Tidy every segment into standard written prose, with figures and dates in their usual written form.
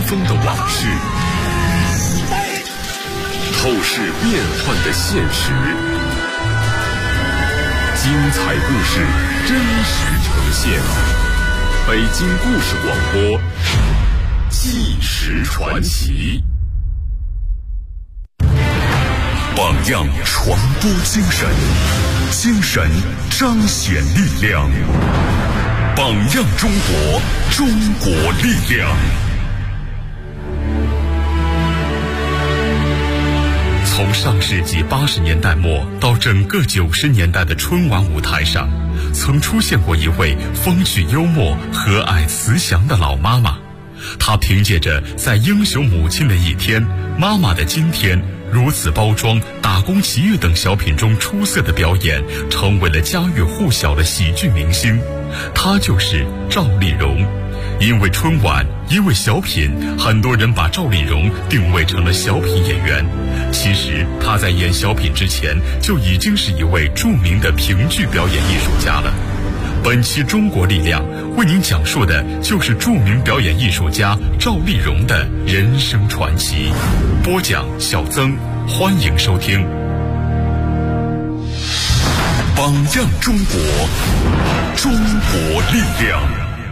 风的往事，透视变幻的现实，精彩故事真实呈现。北京故事广播，纪实传奇。榜样传播精神，精神彰显力量。榜样中国，中国力量。从上世纪80年代末到整个90年代的春晚舞台上，曾出现过一位风趣幽默、和蔼慈祥的老妈妈。她凭借着在《英雄母亲的一天》、《妈妈的今天》、《如此包装》、《打工奇遇》等小品中出色的表演，成为了家喻户晓的喜剧明星。她就是赵丽蓉。因为春晚，因为小品，很多人把赵丽蓉定位成了小品演员。其实她在演小品之前就已经是一位著名的评剧表演艺术家了。本期中国力量为您讲述的就是著名表演艺术家赵丽蓉的人生传奇。播讲小曾，欢迎收听。榜样中国，中国力量。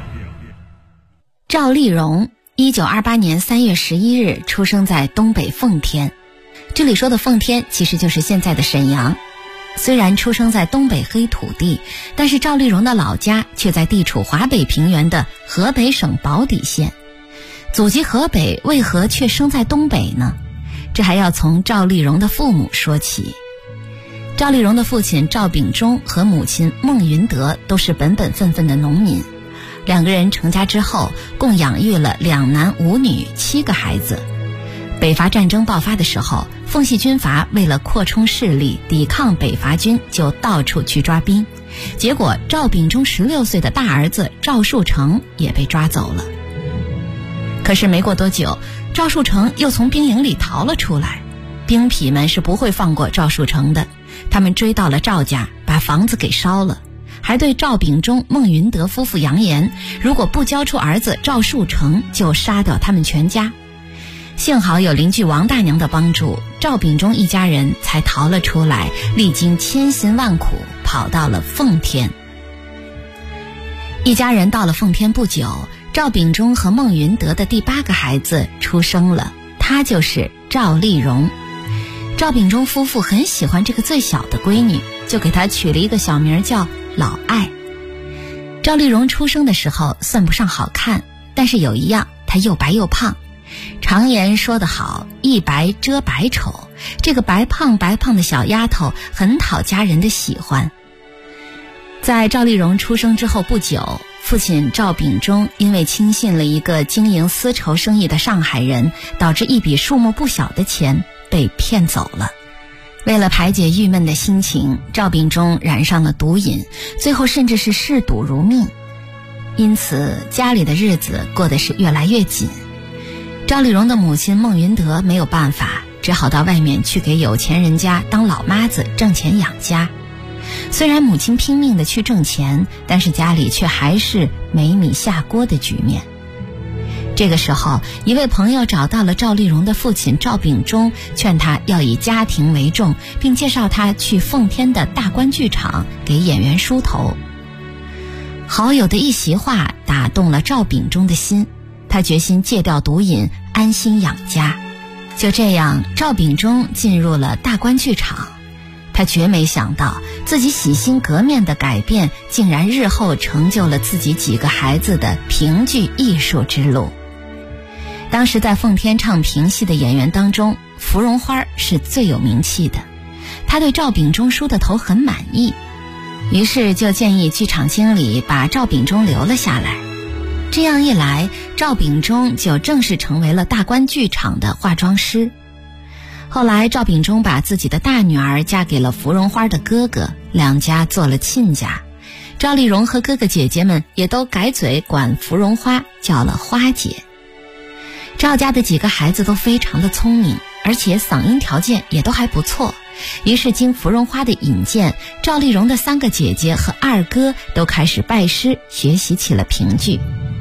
赵丽蓉1928年3月11日出生在东北奉天，这里说的奉天其实就是现在的沈阳。虽然出生在东北黑土地，但是赵丽蓉的老家却在地处华北平原的河北省保底县。祖籍河北，为何却生在东北呢？这还要从赵丽蓉的父母说起。赵丽蓉的父亲赵秉忠和母亲孟云德都是本本分分的农民，两个人成家之后共养育了2男5女7个孩子。北伐战争爆发的时候，奉系军阀为了扩充势力抵抗北伐军，就到处去抓兵，结果赵秉忠16岁的大儿子赵树成也被抓走了。可是没过多久，赵树成又从兵营里逃了出来，兵痞们是不会放过赵树成的，他们追到了赵家，把房子给烧了，还对赵秉忠、孟云德夫妇扬言，如果不交出儿子赵树成，就杀掉他们全家。幸好有邻居王大娘的帮助，赵秉忠一家人才逃了出来，历经千辛万苦跑到了奉天。一家人到了奉天不久，赵秉忠和孟云德的第8个孩子出生了，她就是赵丽蓉。赵秉忠夫妇很喜欢这个最小的闺女，就给她取了一个小名叫老爱。赵丽蓉出生的时候算不上好看，但是有一样，她又白又胖。常言说得好，一白遮百丑，这个白胖的小丫头很讨家人的喜欢。在赵丽蓉出生之后不久，父亲赵秉忠因为轻信了一个经营丝绸生意的上海人，导致一笔数目不小的钱被骗走了。为了排解郁闷的心情，赵秉忠染上了毒瘾，最后甚至是嗜赌如命，因此家里的日子过得是越来越紧。赵丽蓉的母亲孟云德没有办法，只好到外面去给有钱人家当老妈子挣钱养家。虽然母亲拼命的去挣钱，但是家里却还是没米下锅的局面。这个时候，一位朋友找到了赵丽蓉的父亲赵秉忠，劝他要以家庭为重，并介绍他去奉天的大观剧场给演员梳头。好友的一席话打动了赵秉忠的心，他决心戒掉毒瘾，安心养家。就这样，赵秉忠进入了大观剧场。他绝没想到，自己洗心革面的改变，竟然日后成就了自己几个孩子的评剧艺术之路。当时在奉天唱评戏的演员当中，芙蓉花是最有名气的。他对赵秉忠梳的头很满意，于是就建议剧场经理把赵秉忠留了下来。这样一来，赵秉忠就正式成为了大观剧场的化妆师。后来赵秉忠把自己的大女儿嫁给了芙蓉花的哥哥，两家做了亲家。赵丽蓉和哥哥姐姐们也都改嘴管芙蓉花叫了花姐。赵家的几个孩子都非常的聪明，而且嗓音条件也都还不错。于是经芙蓉花的引荐，赵丽蓉的3个姐姐和2哥都开始拜师学习起了评剧。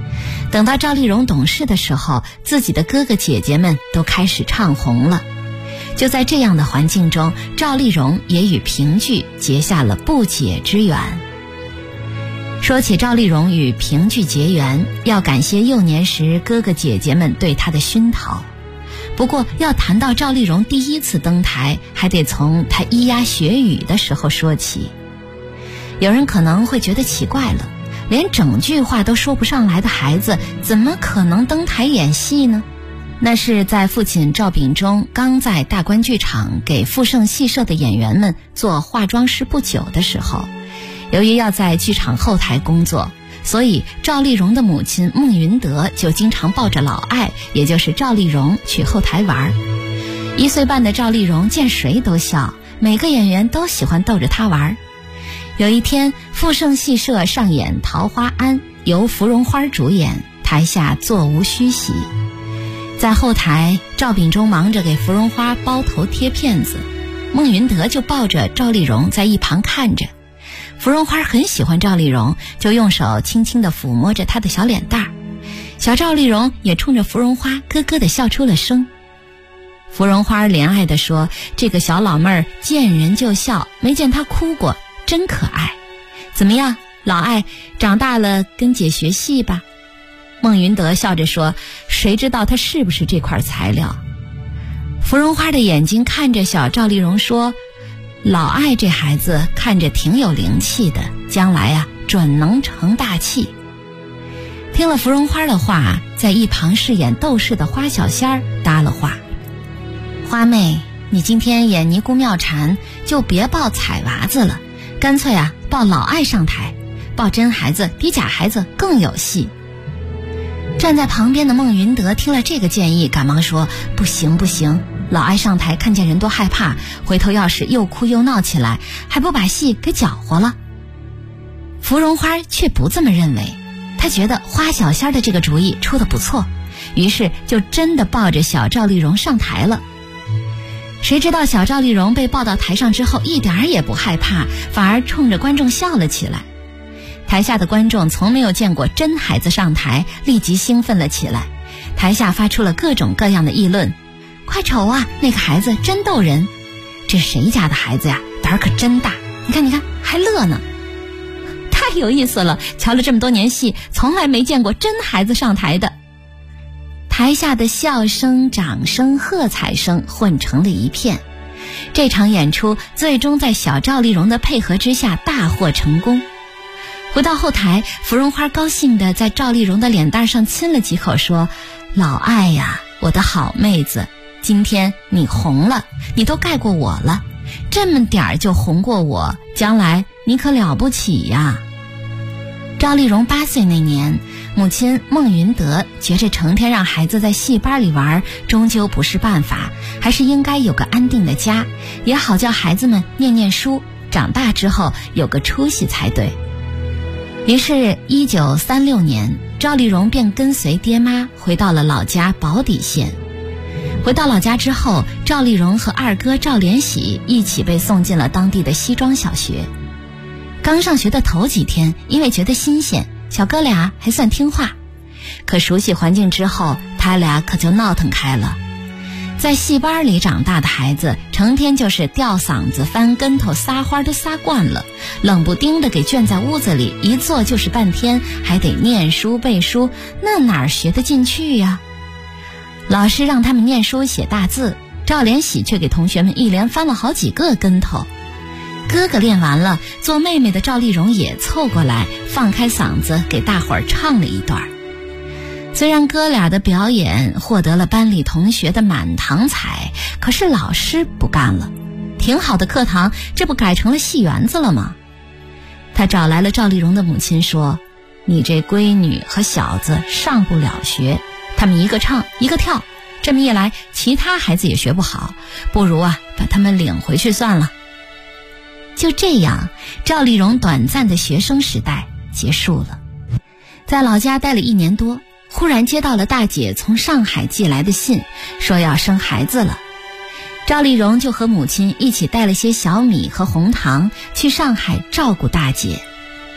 等到赵丽蓉懂事的时候，自己的哥哥姐姐们都开始唱红了。就在这样的环境中，赵丽蓉也与评剧结下了不解之缘。说起赵丽蓉与评剧结缘，要感谢幼年时哥哥姐姐们对她的熏陶。不过要谈到赵丽蓉第一次登台，还得从她咿呀学语的时候说起。有人可能会觉得奇怪了，连整句话都说不上来的孩子，怎么可能登台演戏呢？那是在父亲赵秉忠刚在大观剧场给富盛戏社的演员们做化妆师不久的时候，由于要在剧场后台工作，所以赵丽蓉的母亲孟云德就经常抱着老艾，也就是赵丽蓉去后台玩。1岁半的赵丽蓉见谁都笑，每个演员都喜欢逗着她玩。有一天，富盛戏社上演《桃花庵》，由芙蓉花主演，台下座无虚席。在后台，赵秉忠忙着给芙蓉花包头贴片子，孟云德就抱着赵丽蓉在一旁看着。芙蓉花很喜欢赵丽蓉，就用手轻轻地抚摸着她的小脸蛋儿。小赵丽蓉也冲着芙蓉花咯咯地笑出了声。芙蓉花怜爱地说：“这个小老妹儿见人就笑，没见她哭过，真可爱。怎么样，老艾，长大了跟姐学戏吧？”孟云德笑着说：“谁知道她是不是这块材料？”芙蓉花的眼睛看着小赵丽蓉说：“老艾这孩子看着挺有灵气的，将来啊准能成大器。”听了芙蓉花的话，在一旁饰演窦氏的花小仙儿搭了话：“花妹，你今天演尼姑妙禅，就别抱彩娃子了，干脆啊抱老艾上台，抱真孩子比假孩子更有戏。”站在旁边的孟云德听了这个建议，赶忙说：“不行不行，老艾上台看见人多害怕，回头要是又哭又闹起来，还不把戏给搅和了。”芙蓉花却不这么认为，她觉得花小仙的这个主意出得不错，于是就真的抱着小赵丽蓉上台了。谁知道小赵丽蓉被抱到台上之后，一点儿也不害怕，反而冲着观众笑了起来。台下的观众从没有见过真孩子上台，立即兴奋了起来。台下发出了各种各样的议论：“快瞅啊，那个孩子真逗人！这谁家的孩子呀，胆儿可真大！你看你看，还乐呢，太有意思了！瞧了这么多年戏，从来没见过真孩子上台的。”台下的笑声、掌声、喝彩声混成了一片。这场演出最终在小赵丽蓉的配合之下大获成功。回到后台，芙蓉花高兴地在赵丽蓉的脸蛋上亲了几口，说：“老艾呀，我的好妹子，今天你红了，你都盖过我了，这么点儿就红过我，将来你可了不起呀。”赵丽蓉8岁那年，母亲孟云德觉着成天让孩子在戏班里玩，终究不是办法，还是应该有个安定的家，也好叫孩子们念念书，长大之后有个出息才对。于是1936年，赵丽蓉便跟随爹妈回到了老家宝坻县。回到老家之后，赵丽蓉和二哥赵连喜一起被送进了当地的西庄小学。刚上学的头几天，因为觉得新鲜，小哥俩还算听话。可熟悉环境之后，他俩可就闹腾开了。在戏班里长大的孩子，成天就是吊嗓子、翻跟头、撒欢都撒惯了，冷不丁的给圈在屋子里，一坐就是半天，还得念书背书，那哪儿学得进去呀？老师让他们念书写大字，赵连喜却给同学们一连翻了好几个跟头。哥哥练完了，做妹妹的赵丽蓉也凑过来，放开嗓子给大伙儿唱了一段。虽然哥俩的表演获得了班里同学的满堂彩，可是老师不干了，挺好的课堂，这不改成了戏园子了吗？他找来了赵丽蓉的母亲说：“你这闺女和小子上不了学，他们一个唱一个跳，这么一来其他孩子也学不好，不如啊把他们领回去算了。”就这样，赵丽蓉短暂的学生时代结束了。在老家待了1年多，忽然接到了大姐从上海寄来的信，说要生孩子了。赵丽蓉就和母亲一起带了些小米和红糖去上海照顾大姐。来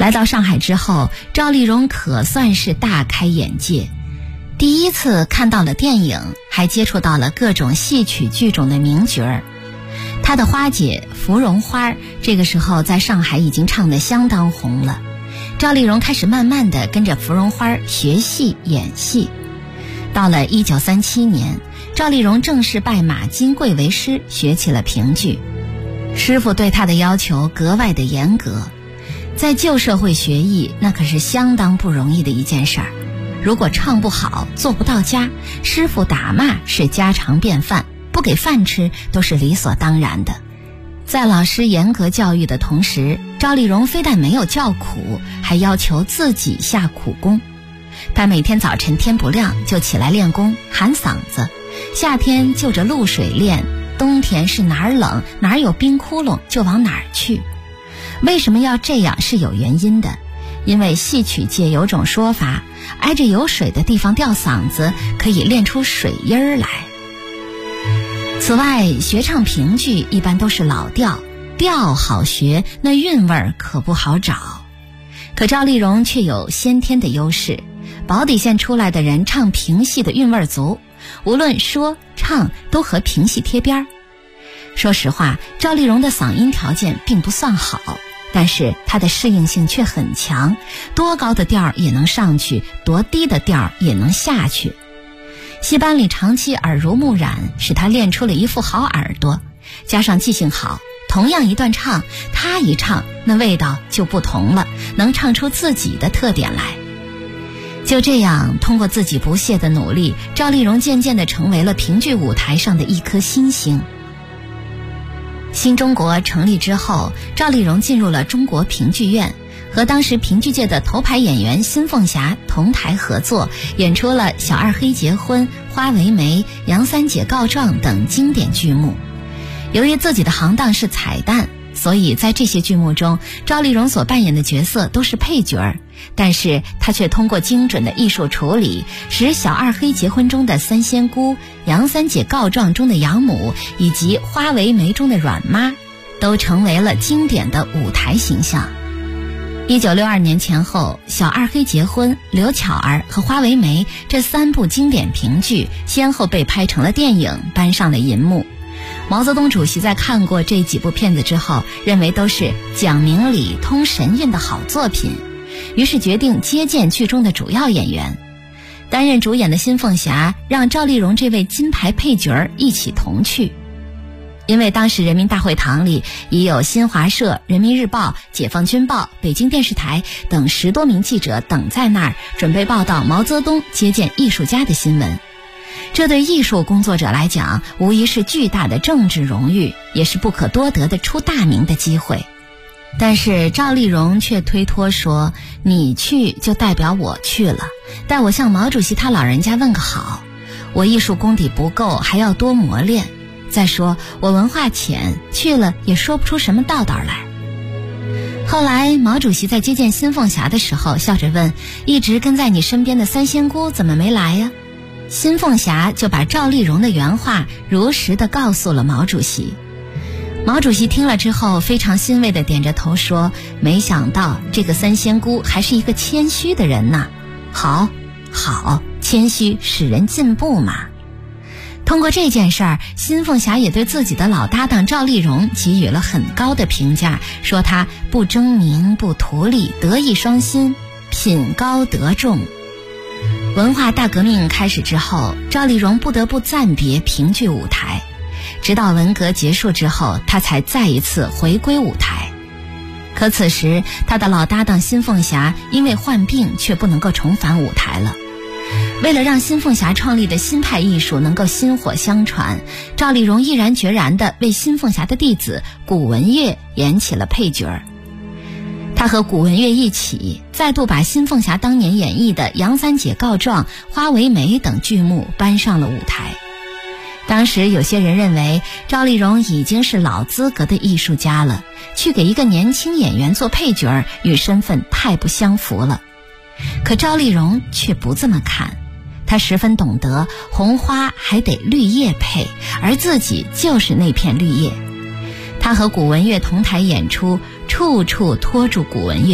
来到上海之后，赵丽蓉可算是大开眼界，第一次看到了电影，还接触到了各种戏曲剧中的名角儿。她的花姐芙蓉花这个时候在上海已经唱得相当红了，赵丽蓉开始慢慢地跟着芙蓉花学戏演戏。到了1937年，赵丽蓉正式拜马金贵为师，学起了评剧。师傅对她的要求格外的严格，在旧社会学艺那可是相当不容易的一件事儿，如果唱不好做不到家，师傅打骂是家常便饭，不给饭吃都是理所当然的。在老师严格教育的同时，赵丽蓉非但没有叫苦，还要求自己下苦功。她每天早晨天不亮就起来练功，喊嗓子，夏天就着露水练，冬天是哪儿冷哪儿有冰窟窿就往哪儿去。为什么要这样是有原因的，因为戏曲界有种说法，挨着有水的地方吊嗓子可以练出水音儿来。此外，学唱评剧一般都是老调，调好学，那韵味儿可不好找。可赵丽蓉却有先天的优势，保底县出来的人唱评戏的韵味儿足，无论说唱都和评戏贴边儿。说实话，赵丽蓉的嗓音条件并不算好，但是她的适应性却很强，多高的调儿也能上去，多低的调儿也能下去。戏班里长期耳濡目染，使她练出了一副好耳朵，加上记性好，同样一段唱，她一唱那味道就不同了，能唱出自己的特点来。就这样，通过自己不懈的努力，赵丽蓉渐渐地成为了评剧舞台上的一颗新星。新中国成立之后，赵丽蓉进入了中国评剧院，和当时评剧界的头牌演员辛凤霞同台合作，演出了《小二黑结婚》《花为媒》《杨三姐告状》等经典剧目。由于自己的行当是彩蛋，所以在这些剧目中，赵丽蓉所扮演的角色都是配角儿，但是她却通过精准的艺术处理，使《小二黑结婚》中的三仙姑、杨三姐告状中的杨母，以及《花为媒》中的阮妈，都成为了经典的舞台形象。1962年前后，《小二黑结婚》、《刘巧儿》和《花为媒》这3部经典评剧先后被拍成了电影，搬上了银幕。毛泽东主席在看过这几部片子之后，认为都是讲明理、通神韵的好作品，于是决定接见剧中的主要演员。担任主演的辛凤霞让赵丽蓉这位金牌配角一起同去。因为当时人民大会堂里已有新华社、人民日报、解放军报、北京电视台等10多名记者等在那儿，准备报道毛泽东接见艺术家的新闻。这对艺术工作者来讲，无疑是巨大的政治荣誉，也是不可多得的出大名的机会。但是赵丽蓉却推脱说，你去就代表我去了，代我向毛主席他老人家问个好，我艺术功底不够，还要多磨练。再说我文化浅，去了也说不出什么道道来。后来毛主席在接见辛凤霞的时候，笑着问，一直跟在你身边的三仙姑怎么没来呀？辛凤霞就把赵丽蓉的原话如实地告诉了毛主席。毛主席听了之后非常欣慰地点着头说，没想到这个三仙姑还是一个谦虚的人呐。好，谦虚使人进步嘛。通过这件事儿，辛凤霞也对自己的老搭档赵丽蓉给予了很高的评价，说她不争名不图利，德艺双馨，品高德重。文化大革命开始之后，赵丽蓉不得不暂别评剧舞台，直到文革结束之后，她才再一次回归舞台。可此时她的老搭档辛凤霞因为患病，却不能够重返舞台了。为了让辛凤霞创立的新派艺术能够薪火相传，赵丽蓉毅然决然地为辛凤霞的弟子古文乐演起了配角儿。他和古文乐一起，再度把辛凤霞当年演绎的《杨三姐告状》《花为媒》等剧目搬上了舞台。当时有些人认为赵丽蓉已经是老资格的艺术家了，去给一个年轻演员做配角儿，与身份太不相符了。可赵丽蓉却不这么看，她十分懂得红花还得绿叶配，而自己就是那片绿叶。她和古文乐同台演出，处处托住古文乐，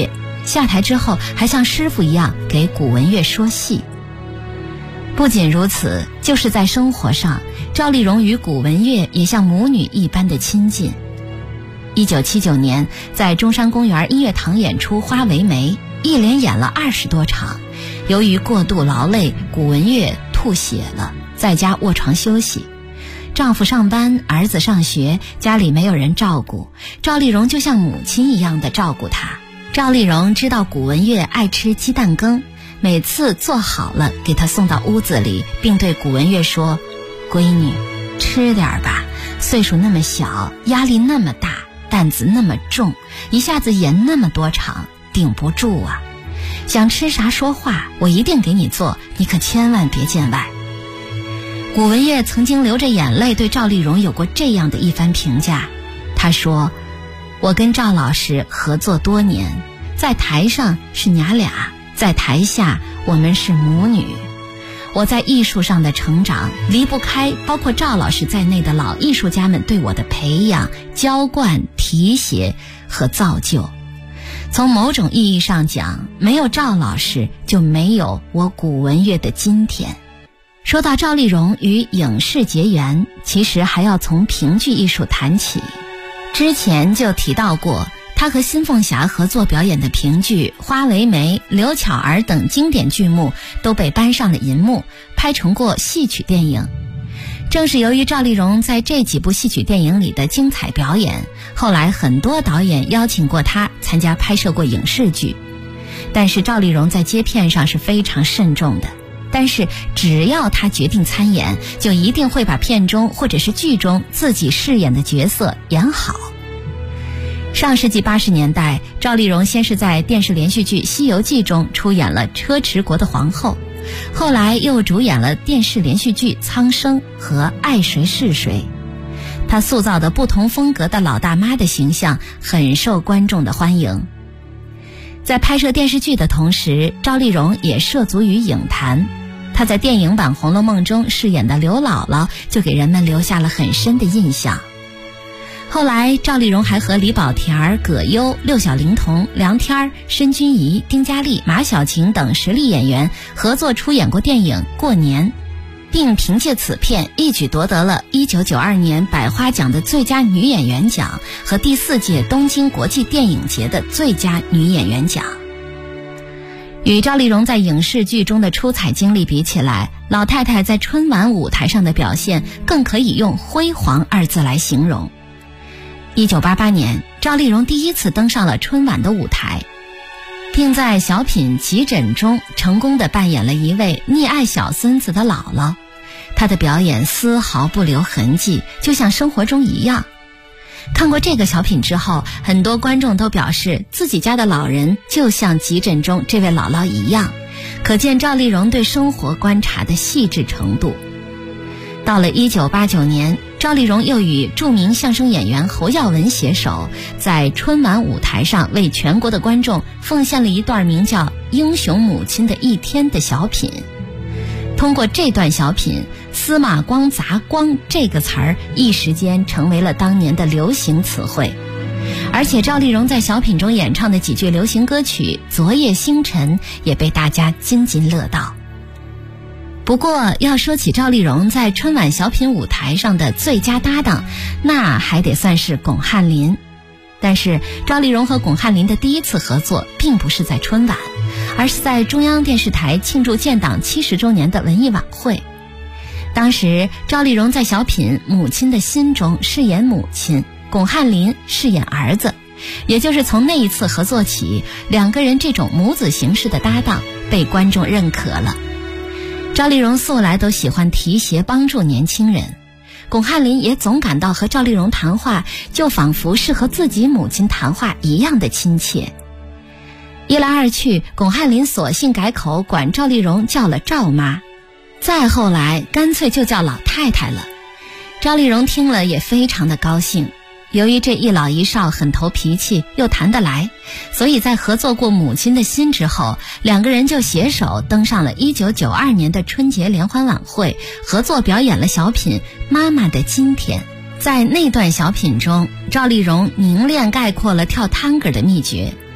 下台之后还像师傅一样给古文月说戏。不仅如此，就是在生活上，赵丽蓉与古文月也像母女一般的亲近。1979年，在中山公园音乐堂演出《花为媒》，一连演了20多场。由于过度劳累，古文月吐血了，在家卧床休息。丈夫上班，儿子上学，家里没有人照顾，赵丽蓉就像母亲一样的照顾她。赵丽蓉知道古文月爱吃鸡蛋羹，每次做好了给她送到屋子里，并对古文月说：“闺女，吃点吧，岁数那么小，压力那么大，担子那么重，一下子演那么多场，顶不住啊。想吃啥说话，我一定给你做，你可千万别见外。”古文月曾经流着眼泪对赵丽蓉有过这样的一番评价，她说：“我跟赵老师合作多年，在台上是娘俩，在台下我们是母女。我在艺术上的成长离不开包括赵老师在内的老艺术家们对我的培养、浇灌、提携和造就。从某种意义上讲，没有赵老师，就没有我古文月的今天。”说到赵丽蓉与影视结缘，其实还要从评剧艺术谈起。之前就提到过，她和新凤霞合作表演的评剧《花为媒》《刘巧儿》等经典剧目都被搬上了银幕，拍成过戏曲电影。正是由于赵丽蓉在这几部戏曲电影里的精彩表演，后来很多导演邀请过她参加拍摄过影视剧。但是赵丽蓉在接片上是非常慎重的，但是只要她决定参演，就一定会把片中或者是剧中自己饰演的角色演好。上世纪80年代，赵丽蓉先是在电视连续剧《西游记》中出演了车迟国的皇后，后来又主演了电视连续剧《苍生》和《爱谁是谁》。她塑造的不同风格的老大妈的形象很受观众的欢迎。在拍摄电视剧的同时，赵丽蓉也涉足于影坛。她在电影版《红楼梦》中饰演的刘姥姥就给人们留下了很深的印象。后来赵丽蓉还和李保田、葛优、六小龄童、梁天、申君怡、丁嘉丽、马小晴等实力演员合作出演过电影《过年》，并凭借此片一举夺得了1992年百花奖的最佳女演员奖和第4届东京国际电影节的最佳女演员奖。与赵丽蓉在影视剧中的出彩经历比起来，老太太在春晚舞台上的表现更可以用辉煌2字来形容。1988年，赵丽蓉第一次登上了春晚的舞台，并在小品《急诊》中成功地扮演了一位溺爱小孙子的姥姥。她的表演丝毫不留痕迹，就像生活中一样。看过这个小品之后，很多观众都表示自己家的老人就像《急诊》中这位姥姥一样，可见赵丽蓉对生活观察的细致程度。到了1989年，赵丽蓉又与著名相声演员侯耀文携手，在春晚舞台上为全国的观众奉献了一段名叫《英雄母亲的一天》的小品。通过这段小品，司马光砸光这个词儿一时间成为了当年的流行词汇。而且赵丽蓉在小品中演唱的几句流行歌曲《昨夜星辰》也被大家津津乐道。不过要说起赵丽蓉在春晚小品舞台上的最佳搭档，那还得算是巩汉林。但是赵丽蓉和巩汉林的第一次合作并不是在春晚，而是在中央电视台庆祝建党70周年的文艺晚会。当时赵丽蓉在小品《母亲的心》中饰演母亲，巩汉林饰演儿子。也就是从那一次合作起，两个人这种母子形式的搭档被观众认可了。赵丽蓉素来都喜欢提携帮助年轻人，巩汉林也总感到和赵丽蓉谈话就仿佛是和自己母亲谈话一样的亲切。一来二去，巩汉林索性改口管赵丽蓉叫了赵妈，再后来干脆就叫老太太了。赵丽蓉听了也非常的高兴。由于这一老一少很投脾气又谈得来，所以在合作过《母亲的心》之后，两个人就携手登上了1992年的春节联欢晚会，合作表演了小品《妈妈的今天》。在那段小品中，赵丽蓉凝练概括了跳探戈的秘诀。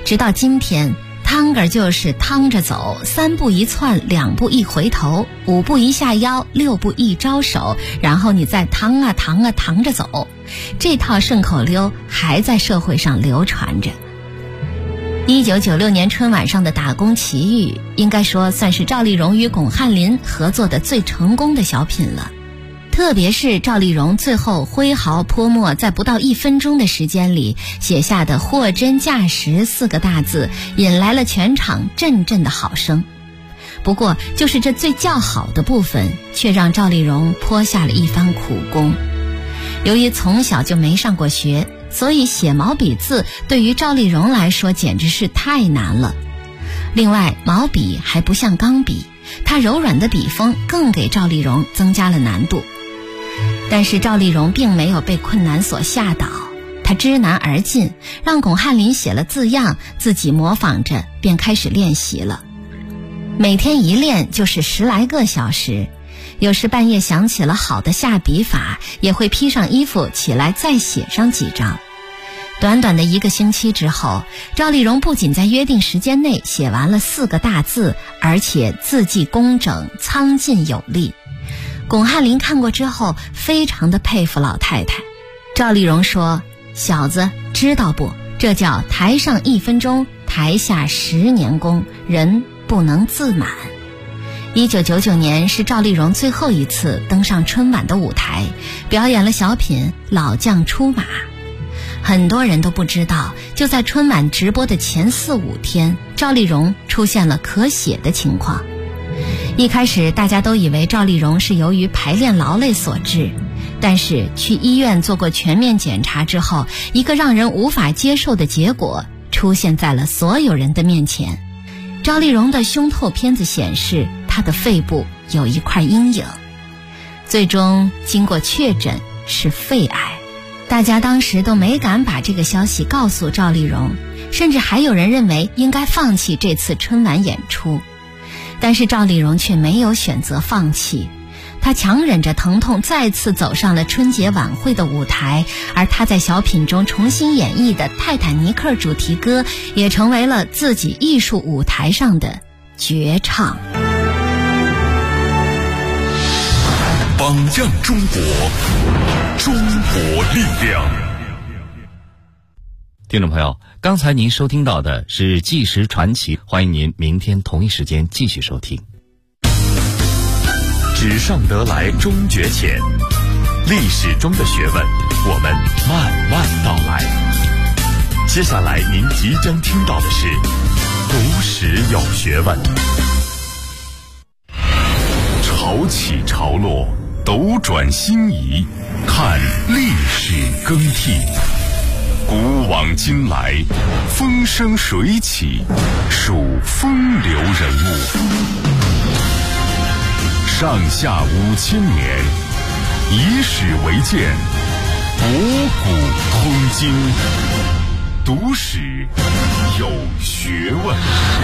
直到今天，趟个就是趟着走，3步一窜，2步一回头，5步一下腰，6步一招手，然后你再趟啊趟啊趟着走。这套顺口溜还在社会上流传着。1996年春晚上的打工奇遇，应该说算是赵丽蓉与巩汉林合作的最成功的小品了。特别是赵丽蓉最后挥毫泼墨，在不到1分钟的时间里写下的货真价实4个大字，引来了全场阵阵的好声。不过就是这最叫好的部分，却让赵丽蓉泼下了一番苦功。由于从小就没上过学，所以写毛笔字对于赵丽蓉来说简直是太难了。另外，毛笔还不像钢笔，它柔软的笔锋更给赵丽蓉增加了难度。但是赵丽蓉并没有被困难所吓倒，她知难而进，让巩汉林写了字样，自己模仿着便开始练习了。每天一练就是10来个小时，有时半夜想起了好的下笔法，也会披上衣服起来再写上几张。短短的1个星期之后，赵丽蓉不仅在约定时间内写完了4个大字，而且字迹工整，苍劲有力。巩汉林看过之后非常的佩服老太太。赵丽蓉说：“小子，知道不？这叫台上1分钟，台下10年功，人不能自满。”1999年是赵丽蓉最后一次登上春晚的舞台，表演了小品《老将出马》。很多人都不知道，就在春晚直播的前4、5天，赵丽蓉出现了咳血的情况。一开始大家都以为赵丽蓉是由于排练劳累所致，但是去医院做过全面检查之后，一个让人无法接受的结果出现在了所有人的面前。赵丽蓉的胸透片子显示，她的肺部有一块阴影，最终经过确诊是肺癌。大家当时都没敢把这个消息告诉赵丽蓉，甚至还有人认为应该放弃这次春晚演出。但是赵丽蓉却没有选择放弃，她强忍着疼痛再次走上了春节晚会的舞台，而她在小品中重新演绎的《泰坦尼克》主题歌也成为了自己艺术舞台上的绝唱。 榜样中国，中国力量。 听众朋友，刚才您收听到的是《纪实传奇》，欢迎您明天同一时间继续收听。 纸上得来终觉浅，历史中的学问，我们慢慢道来。接下来您即将听到的是读史有学问。潮起潮落，斗转星移，看历史更替。古往今来，风生水起，数风流人物。上下5000年，以史为鉴，博古通今。读史有学问。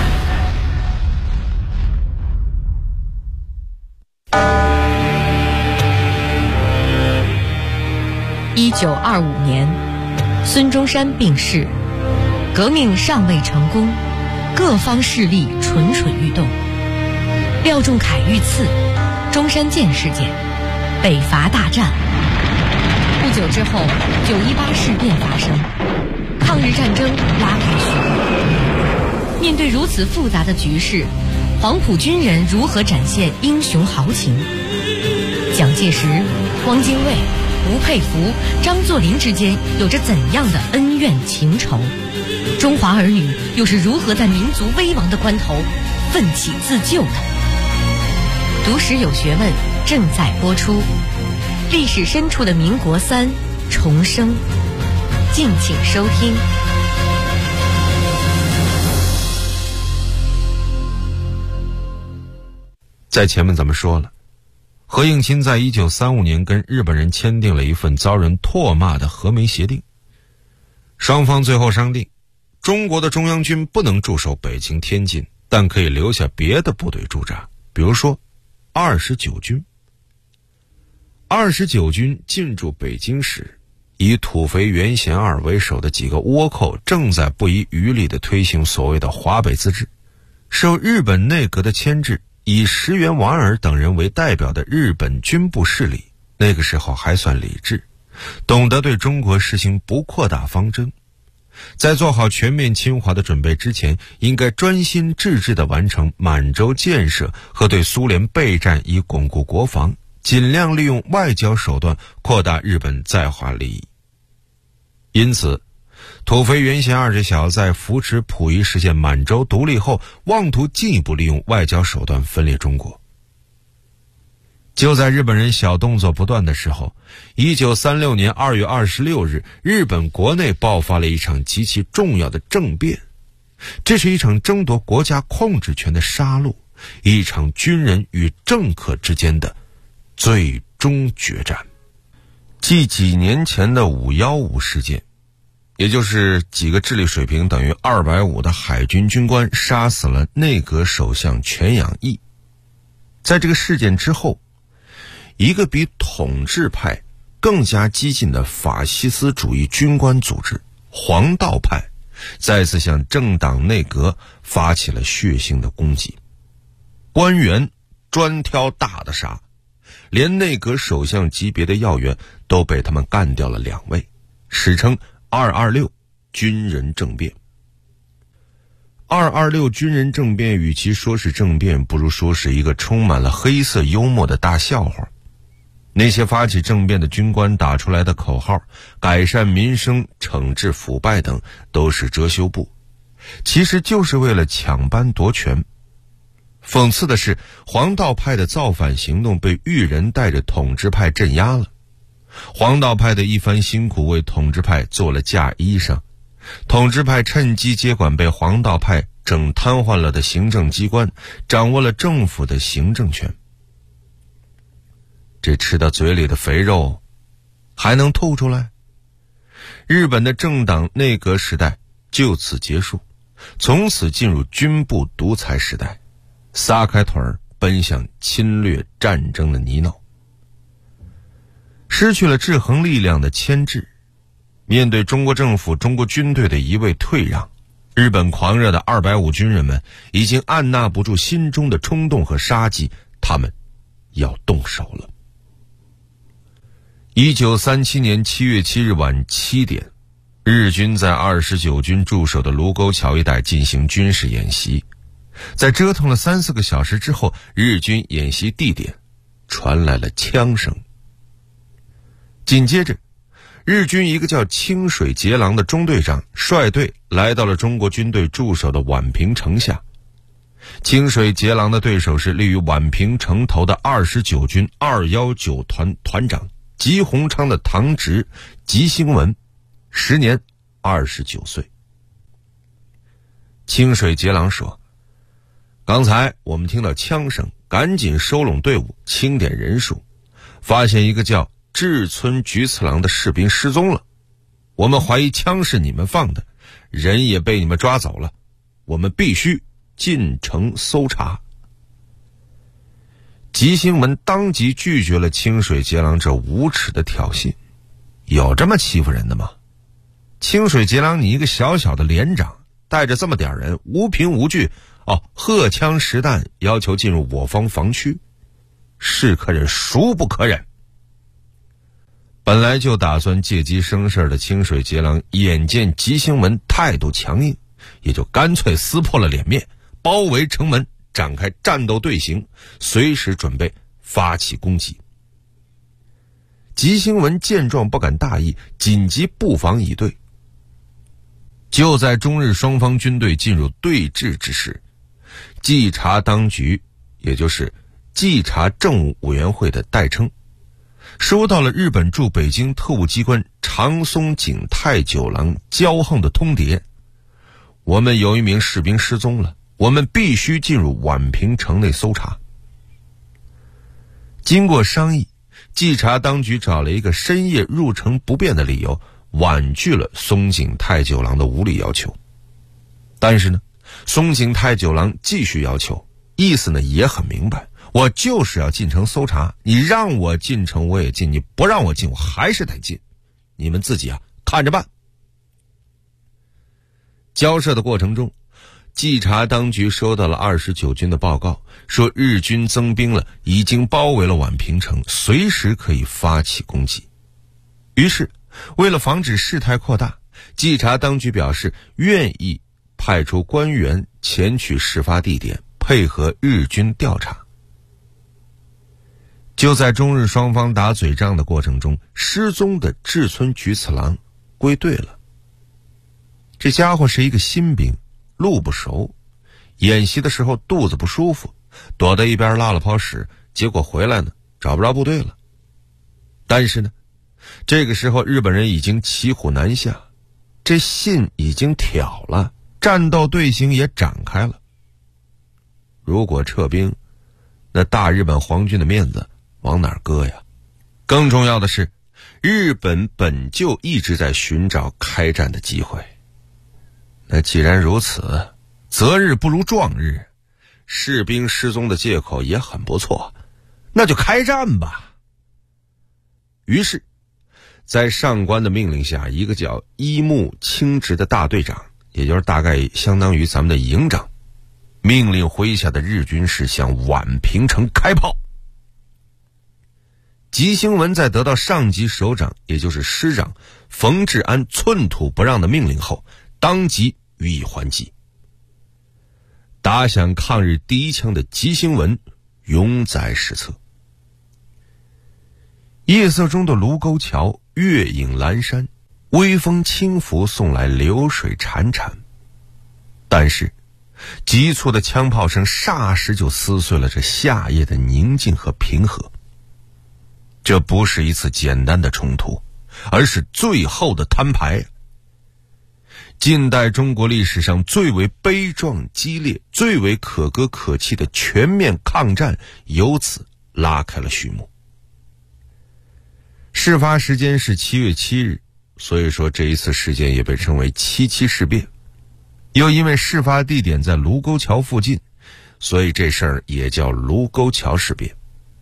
1925年，孙中山病逝，革命尚未成功，各方势力蠢蠢欲动。廖仲恺遇刺，中山舰事件，北伐大战。不久之后，918事变发生，抗日战争拉开序幕。面对如此复杂的局势，黄埔军人如何展现英雄豪情？蒋介石、汪精卫、吴佩孚、张作霖之间有着怎样的恩怨情仇？中华儿女又是如何在民族危亡的关头奋起自救的？读史有学问正在播出，历史深处的民国3重生，敬请收听。 在前面咱们说了，何应钦在1935年跟日本人签订了一份遭人唾骂的和美协定。双方最后商定，中国的中央军不能驻守北京、天津，但可以留下别的部队驻扎，比如说29军。29军进驻北京时， 以土肥原贤二为首的几个倭寇正在不遗余力地推行所谓的华北自治。受日本内阁的牵制，以石原莞尔等人为代表的日本军部势力，那个时候还算理智，懂得对中国实行不扩大方针。在做好全面侵华的准备之前，应该专心致志地完成满洲建设和对苏联备战，以巩固国防，尽量利用外交手段扩大日本在华利益。因此，土肥原贤二这小子在扶持溥仪实现满洲独立后，妄图进一步利用外交手段分裂中国。就在日本人小动作不断的时候，1936年2月26日，日本国内爆发了一场极其重要的政变。这是一场争夺国家控制权的杀戮，一场军人与政客之间的最终决战。继几年前的515事件，也就是几个智力水平等于250的海军军官杀死了内阁首相全养义。在这个事件之后，一个比统治派更加激进的法西斯主义军官组织黄道派再次向政党内阁发起了血腥的攻击，官员专挑大的杀，连内阁首相级别的要员都被他们干掉了2位，史称226军人政变。226军人政变与其说是政变，不如说是一个充满了黑色幽默的大笑话。那些发起政变的军官打出来的口号，改善民生、惩治腐败等，都是遮羞布，其实就是为了抢班夺权。讽刺的是，黄道派的造反行动被裕仁带着统治派镇压了。黄道派的一番辛苦为统治派做了嫁衣裳，统治派趁机接管被黄道派整瘫痪了的行政机关，掌握了政府的行政权。这吃到嘴里的肥肉还能吐出来？日本的政党内阁时代就此结束，从此进入军部独裁时代，撒开腿儿奔向侵略战争的泥淖。失去了制衡力量的牵制，面对中国政府、中国军队的一味退让，日本狂热的250军人们已经按捺不住心中的冲动和杀机，他们要动手了。1937年7月7日晚7点，日军在29军驻守的卢沟桥一带进行军事演习。在折腾了3-4个小时之后，日军演习地点传来了枪声。紧接着，日军一个叫清水节郎的中队长率队来到了中国军队驻守的宛平城下。清水节郎的对手是立于宛平城头的29军219团团长吉鸿昌的堂侄吉星文，时年29岁。清水节郎说，刚才我们听到枪声，赶紧收拢队伍，清点人数，发现一个叫志村菊次郎的士兵失踪了，我们怀疑枪是你们放的，人也被你们抓走了，我们必须进城搜查。吉星文当即拒绝了清水节郎这无耻的挑衅，有这么欺负人的吗？清水节郎，你一个小小的连长，带着这么点人，无凭无据，荷枪实弹要求进入我方防区，是可忍孰不可忍。本来就打算借机生事的清水节郎，眼见吉星文态度强硬，也就干脆撕破了脸面，包围城门，展开战斗队形，随时准备发起攻击。吉星文见状不敢大意，紧急布防以对。就在中日双方军队进入对峙之时，稽查当局，也就是稽查政务委员会的代称，收到了日本驻北京特务机关长松井太久郎骄横的通牒，我们有一名士兵失踪了，我们必须进入宛平城内搜查。经过商议，稽查当局找了一个深夜入城不便的理由，婉拒了松井太久郎的无理要求。但是呢，松井太久郎继续要求，意思呢也很明白，我就是要进城搜查，你让我进城我也进，你不让我进我还是得进， 你们自己看着办。交涉的过程中，稽查当局收到了29军的报告，说日军增兵了，已经包围了宛平城，随时可以发起攻击。于是为了防止事态扩大，稽查当局表示愿意派出官员前去事发地点，配合日军调查。就在中日双方打嘴仗的过程中，失踪的志村菊次郎归队了。这家伙是一个新兵，路不熟，演习的时候肚子不舒服，躲在一边拉了泡屎，结果回来呢找不着部队了。但是呢，这个时候日本人已经骑虎难下，这信已经挑了，战斗队形也展开了。如果撤兵，那大日本皇军的面子往哪儿搁呀？更重要的是，日本本就一直在寻找开战的机会。那既然如此，择日不如撞日，士兵失踪的借口也很不错，那就开战吧。于是在上官的命令下，一个叫伊木清直的大队长，也就是大概相当于咱们的营长，命令麾下的日军士向宛平城开炮。吉星文在得到上级首长也就是师长冯治安寸土不让的命令后，当即予以还击。打响抗日第一枪的吉星文永载史册。夜色中的卢沟桥月影阑珊，微风轻拂送来流水潺潺，但是急促的枪炮声霎时就撕碎了这夏夜的宁静和平和。这不是一次简单的冲突，而是最后的摊牌。近代中国历史上最为悲壮激烈、最为可歌可泣的全面抗战由此拉开了序幕。事发时间是7月7日，所以说这一次事件也被称为77事变。又因为事发地点在卢沟桥附近，所以这事儿也叫卢沟桥事变。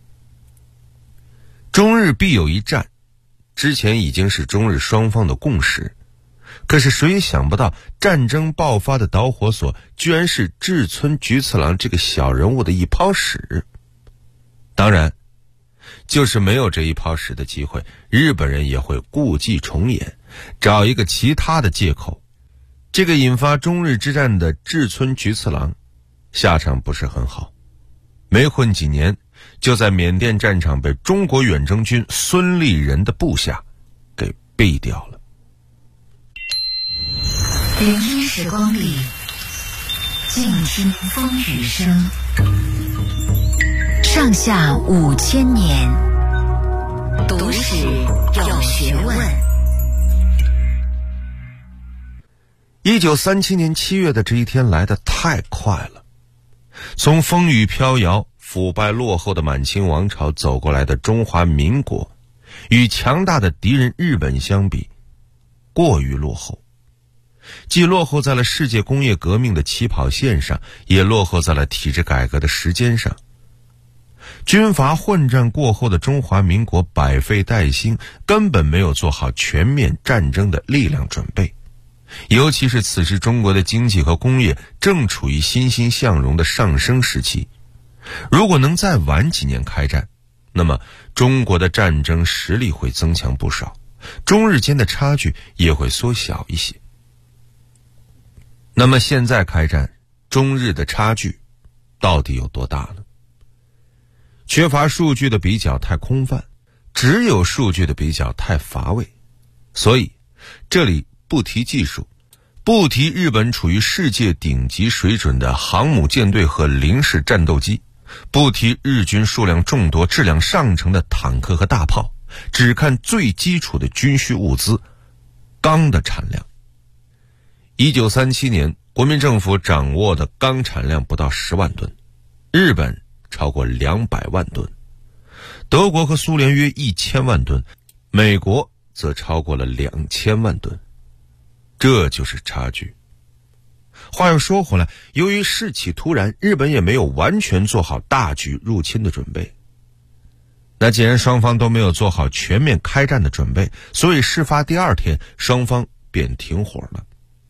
中日必有一战，之前已经是中日双方的共识。可是谁也想不到，战争爆发的导火索居然是志村菊次郎这个小人物的一泡屎。当然，就是没有这一泡屎的机会，日本人也会故伎重演，找一个其他的借口。这个引发中日之战的志村菊次郎下场不是很好，没混几年就在缅甸战场被中国远征军孙立人的部下给毙掉了。 01时光里，静听风雨声，上下5000年，读史有学问。 1937年7月的这一天来得太快了，从风雨飘摇、腐败落后的满清王朝走过来的中华民国，与强大的敌人日本相比，过于落后。既落后在了世界工业革命的起跑线上，也落后在了体制改革的时间上。军阀混战过后的中华民国百废待兴，根本没有做好全面战争的力量准备。尤其是此时中国的经济和工业正处于欣欣向荣的上升时期，如果能再晚几年开战，那么中国的战争实力会增强不少，中日间的差距也会缩小一些。那么现在开战，中日的差距到底有多大呢？缺乏数据的比较太空泛，只有数据的比较太乏味。所以这里不提技术，不提日本处于世界顶级水准的航母舰队和零式战斗机，不提日军数量众多、质量上乘的坦克和大炮，只看最基础的军需物资——钢的产量。1937年，国民政府掌握的钢产量不到10万吨，日本超过200万吨，德国和苏联约1000万吨，美国则超过了2000万吨，这就是差距。话又说回来，由于事起突然，日本也没有完全做好大举入侵的准备。 那既然双方都没有做好全面开战的准备，所以事发第2天，双方便停火了。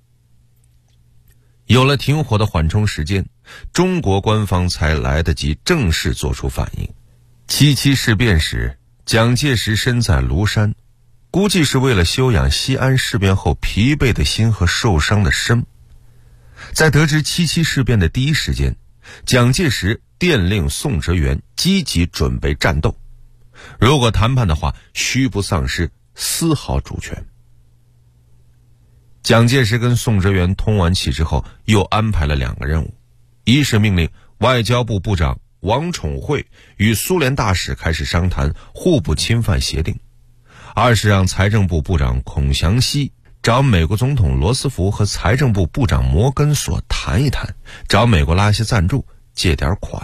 有了停火的缓冲时间，中国官方才来得及正式做出反应。77事变时，蒋介石身在庐山，估计是为了休养西安事变后疲惫的心和受伤的身。在得知77事变的第一时间，蒋介石电令宋哲元积极准备战斗，如果谈判的话，须不丧失丝毫主权。蒋介石跟宋哲元通完气之后，又安排了2个任务：一是命令外交部部长王宠惠与苏联大使开始商谈互不侵犯协定；二是让财政部部长孔祥熙找美国总统罗斯福和财政部部长摩根索谈一谈，找美国拉些赞助，借点款。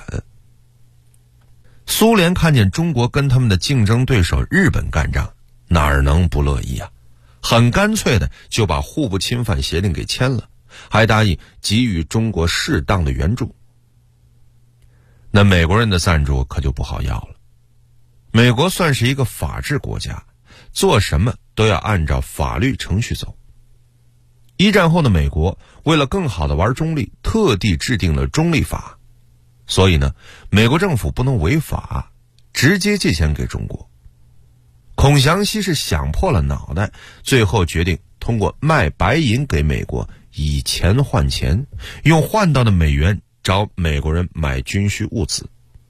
苏联看见中国跟他们的竞争对手日本干仗，哪能不乐意啊？很干脆的就把互不侵犯协定给签了，还答应给予中国适当的援助。那美国人的赞助可就不好要了。美国算是一个法治国家，做什么都要按照法律程序走。一战后的美国为了更好的玩中立，特地制定了中立法，所以呢，美国政府不能违法，直接借钱给中国。孔祥熙是想破了脑袋，最后决定通过卖白银给美国，以钱换钱，用换到的美元找美国人买军需物资。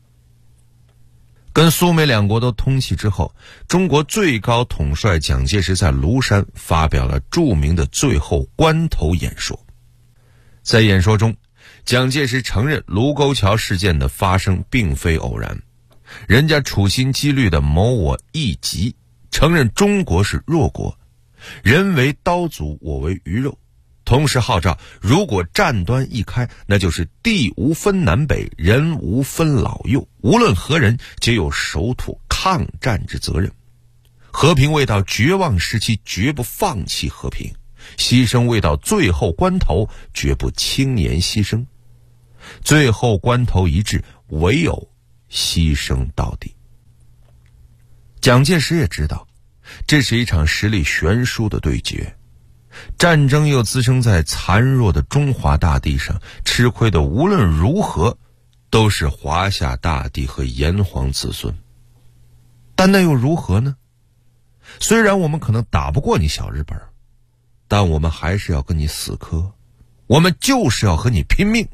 跟苏美两国都通气之后，中国最高统帅蒋介石在庐山发表了著名的最后关头演说。在演说中，蒋介石承认卢沟桥事件的发生并非偶然，人家处心积虑的谋我一己，承认中国是弱国，人为刀俎，我为鱼肉，同时号召如果战端一开，那就是地无分南北，人无分老幼，无论何人皆有守土抗战之责任。和平未到绝望时期，绝不放弃和平；牺牲未到最后关头，绝不轻言牺牲。最后关头一至，唯有牺牲到底。蒋介石也知道，这是一场实力悬殊的对决，战争又滋生在残弱的中华大地上，吃亏的无论如何都是华夏大地和炎黄子孙。但那又如何呢？虽然我们可能打不过你小日本，但我们还是要跟你死磕，我们就是要和你拼命。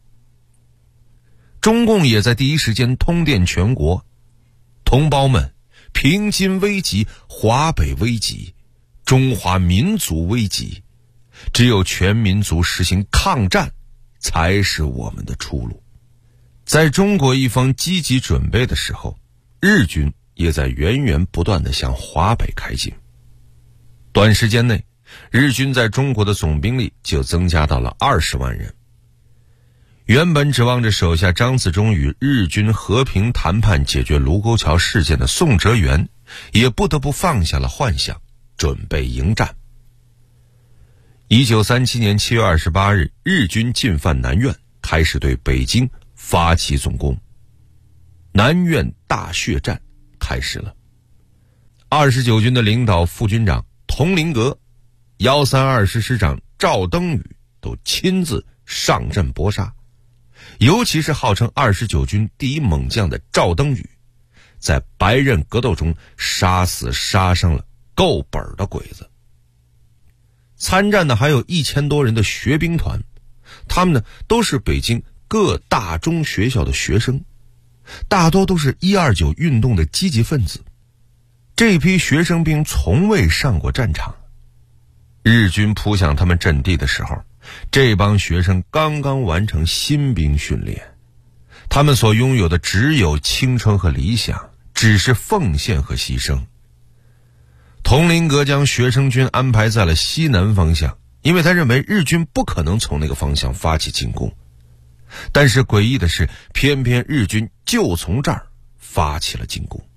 中共也在第一时间通电全国，同胞们，平津危急，华北危急，中华民族危急，只有全民族实行抗战，才是我们的出路。在中国一方积极准备的时候，日军也在源源不断地向华北开进。短时间内，日军在中国的总兵力就增加到了20万人。原本指望着手下张自忠与日军和平谈判解决卢沟桥事件的宋哲元，也不得不放下了幻想，准备迎战。1937年7月28日，日军进犯南苑，开始对北京发起总攻。南苑大血战开始了。29军的领导副军长佟麟阁、132师师长赵登禹都亲自上阵搏杀。尤其是号称29军第一猛将的赵登禹，在白刃格斗中杀死杀伤了够本的鬼子。参战的还有1000多人的学兵团，他们呢都是北京各大中学校的学生，大多都是129运动的积极分子。这批学生兵从未上过战场，日军扑向他们阵地的时候，这帮学生刚刚完成新兵训练，他们所拥有的只有青春和理想，只是奉献和牺牲。佟麟阁将学生军安排在了西南方向，因为他认为日军不可能从那个方向发起进攻。但是诡异的是，偏偏日军就从这儿发起了进攻。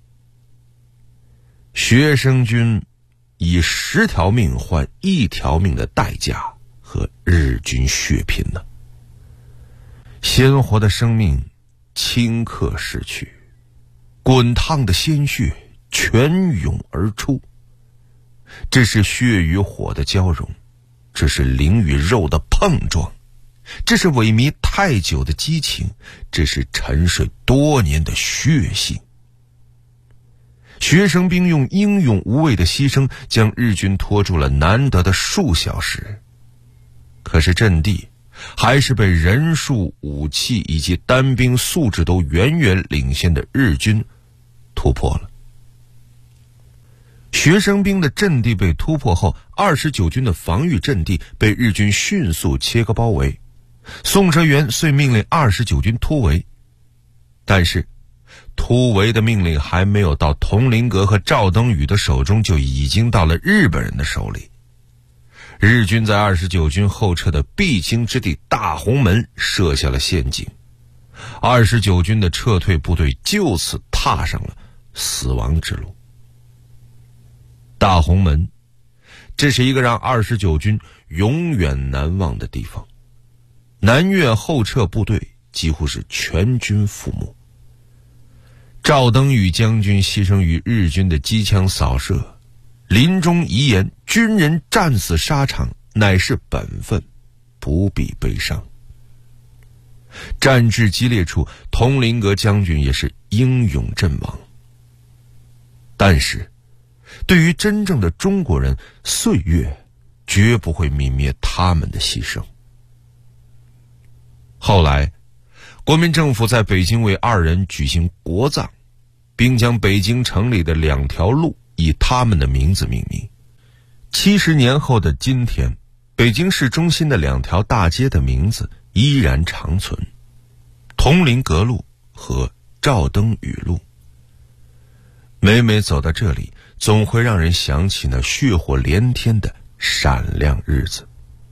学生军以10条命换1条命的代价和日军血拼呢，鲜活的生命顷刻逝去， 滚烫的鲜血泉涌而出。这是血与火的交融，这是灵与肉的碰撞，这是萎靡太久的激情，这是沉睡多年的血性。学生兵用英勇无畏的牺牲将日军拖住了难得的数小时，可是阵地还是被人数、武器以及单兵素质都远远领先的日军突破了。学生兵的阵地被突破后，29军的防御阵地被日军迅速切割包围。宋哲元遂命令29军突围，但是突围的命令还没有到佟麟阁和赵登禹的手中，就已经到了日本人的手里。日军在29军后撤的必经之地大红门设下了陷阱，29军的撤退部队就此踏上了死亡之路。大红门，这是一个让29军永远难忘的地方。南越后撤部队几乎是全军覆没。赵登禹将军牺牲于日军的机枪扫射，临终遗言：军人战死沙场乃是本分，不必悲伤。战至激烈处，佟麟阁将军也是英勇阵亡。但是对于真正的中国人，岁月绝不会泯灭他们的牺牲。后来国民政府在北京为二人举行国葬，并将北京城里的2条路以他们的名字命名。70年后的今天，北京市中心的2条大街的名字依然长存：佟麟阁路和赵登禹路。每每走到这里，总会让人想起那血火连天的闪亮日子。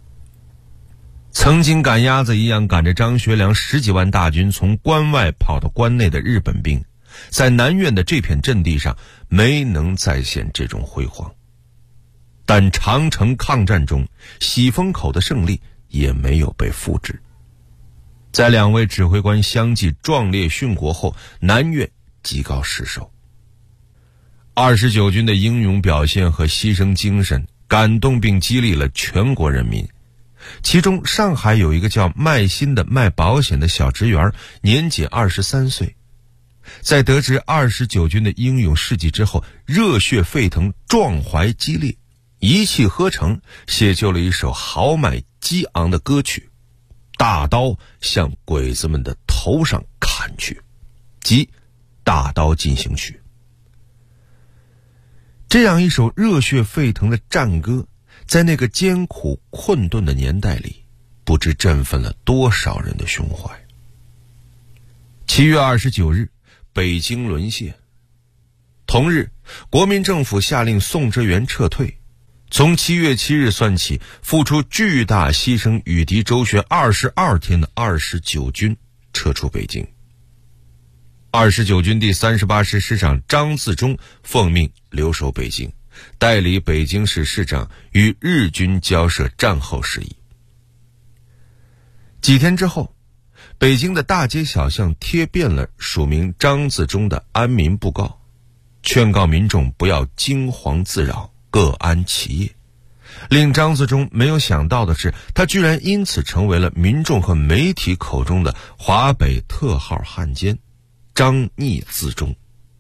曾经赶鸭子一样赶着张学良10几万大军从关外跑到关内的日本兵，在南苑的这片阵地上没能再现这种辉煌。但长城抗战中喜峰口的胜利也没有被复制。在2位指挥官相继壮烈殉国后，南苑即告失守。29军的英勇表现和牺牲精神感动并激励了全国人民。其中上海有一个叫麦新的卖保险的小职员，年仅23岁。在得知29军的英勇事迹之后，热血沸腾，壮怀激烈，一气呵成，写就了一首豪迈激昂的歌曲：大刀向鬼子们的头上砍去，即大刀进行曲。这样一首热血沸腾的战歌，在那个艰苦困顿的年代里，不知振奋了多少人的胸怀。7月29日，北京沦陷。同日，国民政府下令宋哲元撤退。从7月7日算起，付出巨大牺牲与敌周旋22天的29军撤出北京。29军第38师师长张自忠奉命留守北京，代理北京市市长与日军交涉战后事宜。几天之后，北京的大街小巷贴遍了署名张自忠的安民布告，劝告民众不要惊惶自扰，各安其业。令张自忠没有想到的是，他居然因此成为了民众和媒体口中的华北特号汉奸张逆自忠。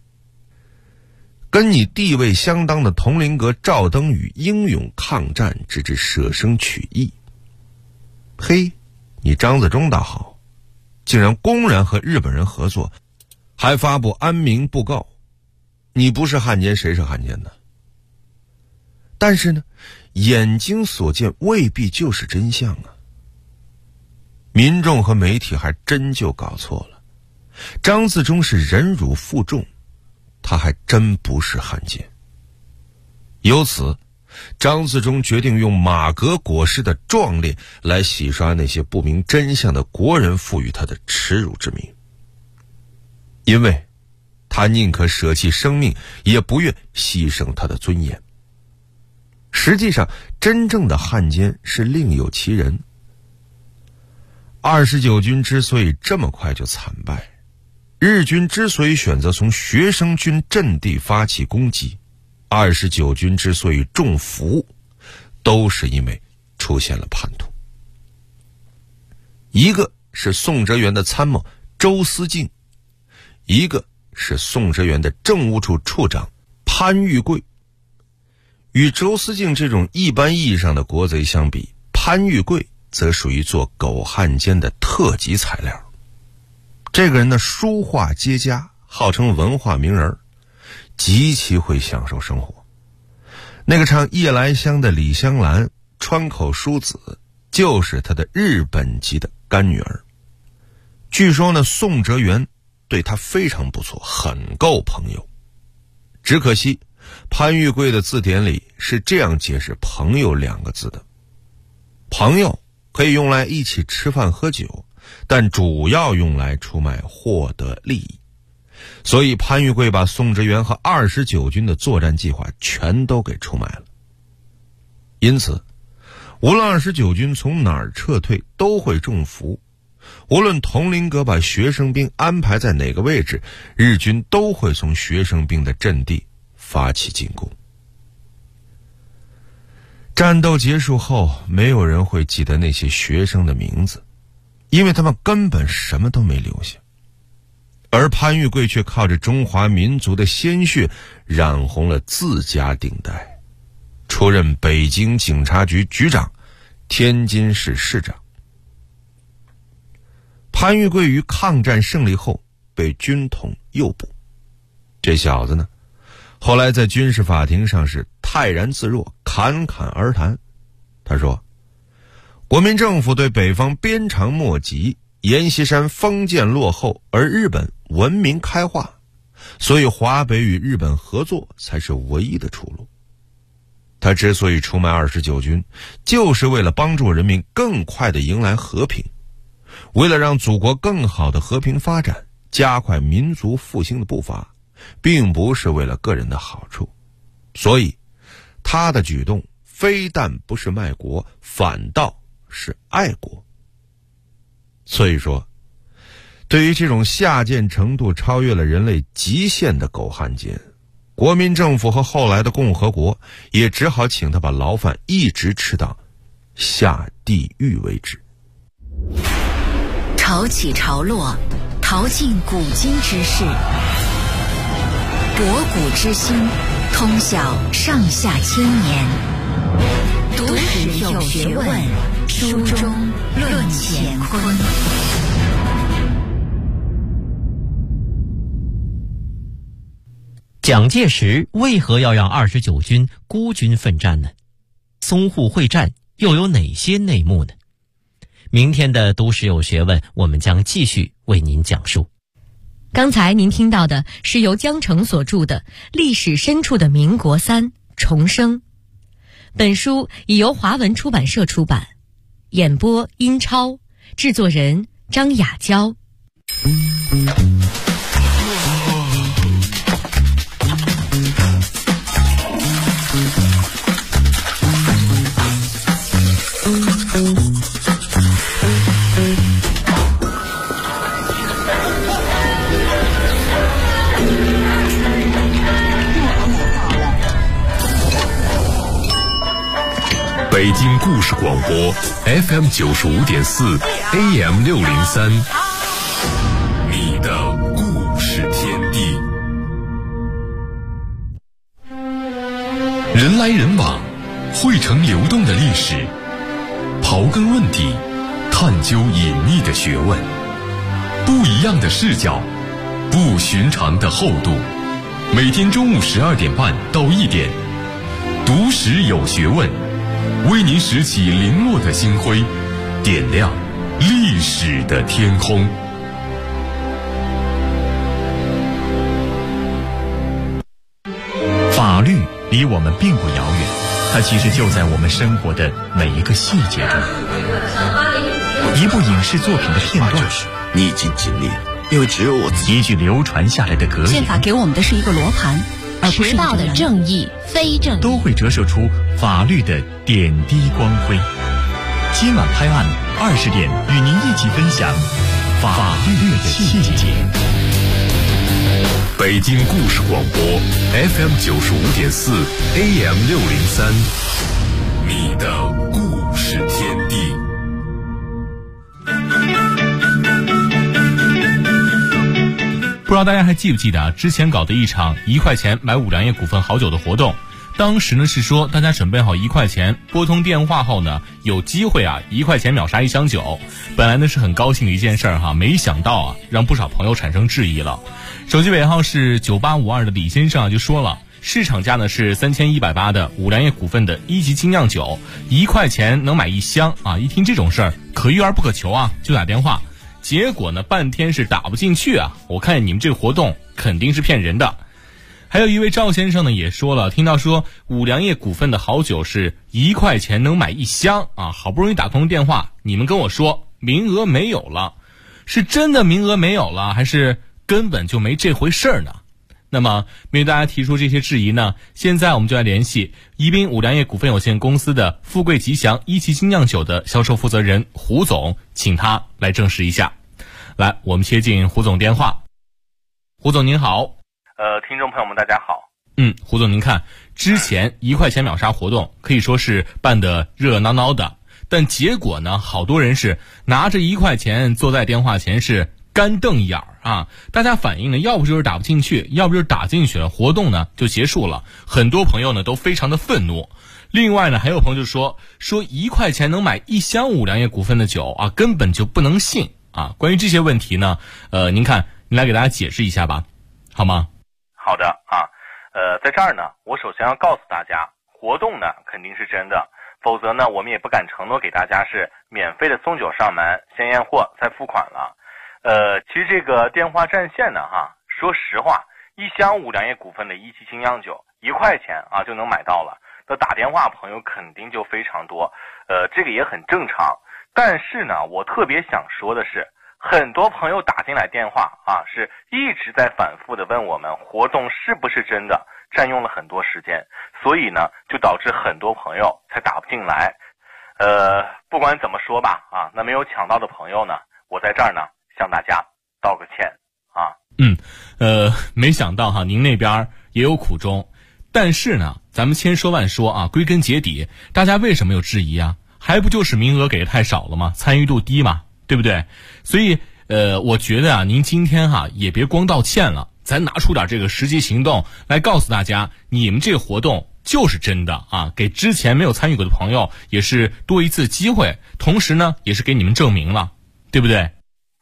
跟你地位相当的佟麟阁赵登禹英勇抗战，直至舍生取义。嘿，你张自忠倒好，竟然公然和日本人合作，还发布安民布告。你不是汉奸，谁是汉奸呢？但是呢，眼睛所见未必就是真相啊。民众和媒体还真就搞错了，张自忠是忍辱负重，他还真不是汉奸。由此，张自忠决定用马革裹尸的壮烈来洗刷那些不明真相的国人赋予他的耻辱之名。因为他宁可舍弃生命，也不愿牺牲他的尊严。实际上，真正的汉奸是另有其人。29军之所以这么快就惨败， 日军之所以选择从学生军阵地发起攻击，29军之所以中伏，都是因为出现了叛徒。一个是宋哲元的参谋周思敬，一个是宋哲元的政务处处长潘玉贵。与周思敬这种一般意义上的国贼相比，潘玉贵则属于做狗汉奸的特级材料。这个人的书画皆佳，号称文化名人，极其会享受生活。那个唱夜来香的李香兰，川口淑子，就是他的日本籍的干女儿。据说呢，宋哲元对他非常不错，很够朋友。只可惜潘玉贵的字典里是这样解释朋友2个字的：朋友可以用来一起吃饭喝酒，但主要用来出卖获得利益。所以潘玉贵把宋哲元和29军的作战计划全都给出卖了。因此无论29军从哪儿撤退都会中伏，无论佟麟阁把学生兵安排在哪个位置，日军都会从学生兵的阵地发起进攻。战斗结束后，没有人会记得那些学生的名字，因为他们根本什么都没留下。而潘玉贵却靠着中华民族的鲜血染红了自家顶戴，出任北京警察局局长、天津市市长。潘玉贵于抗战胜利后被军统诱捕，这小子呢，后来在军事法庭上是泰然自若，侃侃而谈。他说，国民政府对北方鞭长莫及，阎锡山封建落后，而日本文明开化，所以华北与日本合作才是唯一的出路。他之所以出卖29军，就是为了帮助人民更快地迎来和平，为了让祖国更好的和平发展，加快民族复兴的步伐，并不是为了个人的好处。所以他的举动非但不是卖国，反倒是爱国。所以说，对于这种下贱程度超越了人类极限的狗汉奸，国民政府和后来的共和国也只好请他把牢饭一直吃到下地狱为止。 潮起潮落，淘尽古今之事，博古之今，通晓上下千年。读史有学问，书中论乾坤。 蒋介石为何要让29军孤军奋战呢？淞沪会战又有哪些内幕呢？明天的读史有学问，我们将继续为您讲述。 刚才您听到的是由江澄所著的《历史深处的民国3重生》，本书已由华文出版社出版，演播殷超，制作人张雅娇。 北京故事广播 FM 95.4 AM 603，你的故事天地。人来人往，汇成流动的历史，刨根问底，探究隐秘的学问，不一样的视角，不寻常的厚度。每天中午12点半到1点，读史有学问，为您拾起零落的星辉，点亮历史的天空。 法律离我们并不遥远，它其实就在我们生活的每一个细节中。一部影视作品的片段， 逆境经历，因为只有我自己。 一句流传下来的格言， 宪法给我们的是一个罗盘，而不是迟到的正义、非正义， 都会折射出法律的点滴光辉。今晚拍案20点，与您一起分享法律的细节。 北京故事广播 FM 95.4 AM 603，你的故事天地。 不知道大家还记不记得之前搞的一场1块钱买五粮液股份好酒的活动，当时呢是说大家准备好1块钱，拨通电话后呢有机会1块钱秒杀1箱酒。本来呢是很高兴的一件事儿没想到让不少朋友产生质疑了。手机尾号是9852的李先生就说了，市场价呢是3180的五粮液股份的1级精酿酒，1块钱能买1箱一听这种事儿可遇而不可求就打电话。结果呢半天是打不进去我看你们这个活动肯定是骗人的。还有一位赵先生呢也说了，听到说五粮液股份的好酒是1块钱能买1箱好不容易打通电话，你们跟我说名额没有了，是真的名额没有了，还是根本就没这回事儿呢？那么面对大家提出这些质疑呢，现在我们就来联系宜宾五粮液股份有限公司的富贵吉祥1级精酿酒的销售负责人胡总，请他来证实一下。来，我们接进胡总电话。胡总您好。 听众朋友们大家好。 胡总您看，之前1块钱秒杀活动可以说是办得热闹闹的，但结果呢好多人是拿着1块钱坐在电话前是干瞪眼大家反映呢要不就是打不进去，要不就是打进去了，活动呢就结束了。很多朋友呢都非常的愤怒。另外呢还有朋友就说1块钱能买1箱五粮液股份的酒根本就不能信关于这些问题呢您看您来给大家解释一下吧，好吗？ 好的在这儿呢我首先要告诉大家，活动呢肯定是真的，否则呢我们也不敢承诺给大家是免费的送酒上门，先验货再付款了。其实这个电话占线呢说实话，1箱五粮液股份的1级精酿酒1块钱就能买到了，那打电话朋友肯定就非常多，这个也很正常。但是呢我特别想说的是，很多朋友打进来电话是一直在反复的问我们活动是不是真的，占用了很多时间，所以呢就导致很多朋友才打不进来。不管怎么说吧那没有抢到的朋友呢，我在这儿呢向大家道个歉没想到您那边也有苦衷。但是呢咱们千说万说归根结底大家为什么有质疑还不就是名额给的太少了吗？参与度低嘛，对不对？所以我觉得您今天也别光道歉了，咱拿出点这个实际行动来告诉大家，你们这个活动就是真的给之前没有参与过的朋友也是多一次机会，同时呢也是给你们证明了，对不对？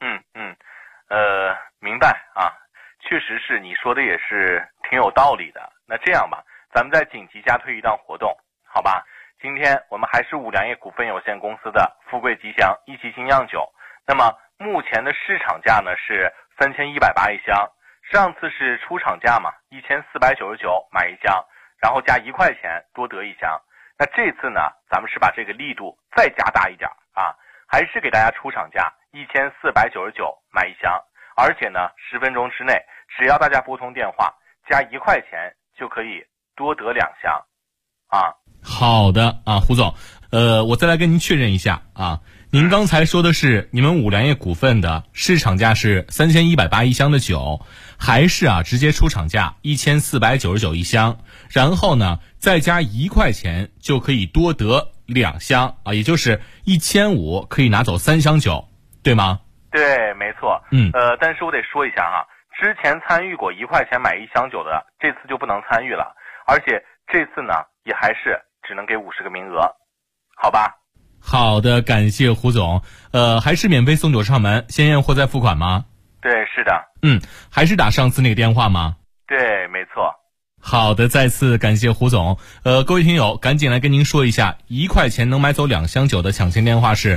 明白确实是你说的也是挺有道理的。那这样吧，咱们再紧急加推一档活动，好吧？今天我们还是五粮液股份有限公司的富贵吉祥1级精酿酒，那么目前的市场价呢是3180一箱，上次是出厂价嘛，1499买1箱，然后加1块钱多得1箱。那这次呢咱们是把这个力度再加大一点还是给大家出厂价1499买1箱，而且呢10分钟之内只要大家拨通电话加1块钱就可以多得2箱好的胡总，我再来跟您确认一下您刚才说的是你们五粮液股份的市场价是3180一箱的酒，还是直接出厂价1499一箱，然后呢再加1块钱就可以多得2箱也就是1500可以拿走3箱酒，对吗？ 对，没错。但是我得说一下之前参与过1块钱买1箱酒的，这次就不能参与了，而且这次呢也还是只能给50个名额，好吧？ 好的，感谢胡总。还是免费送酒上门，先验货再付款吗？ 对，是的。 还是打上次那个电话吗？ 对，没错。 好的，再次感谢胡总。各位听友，赶紧来跟您说一下，1块钱能买走2箱酒的抢先电话是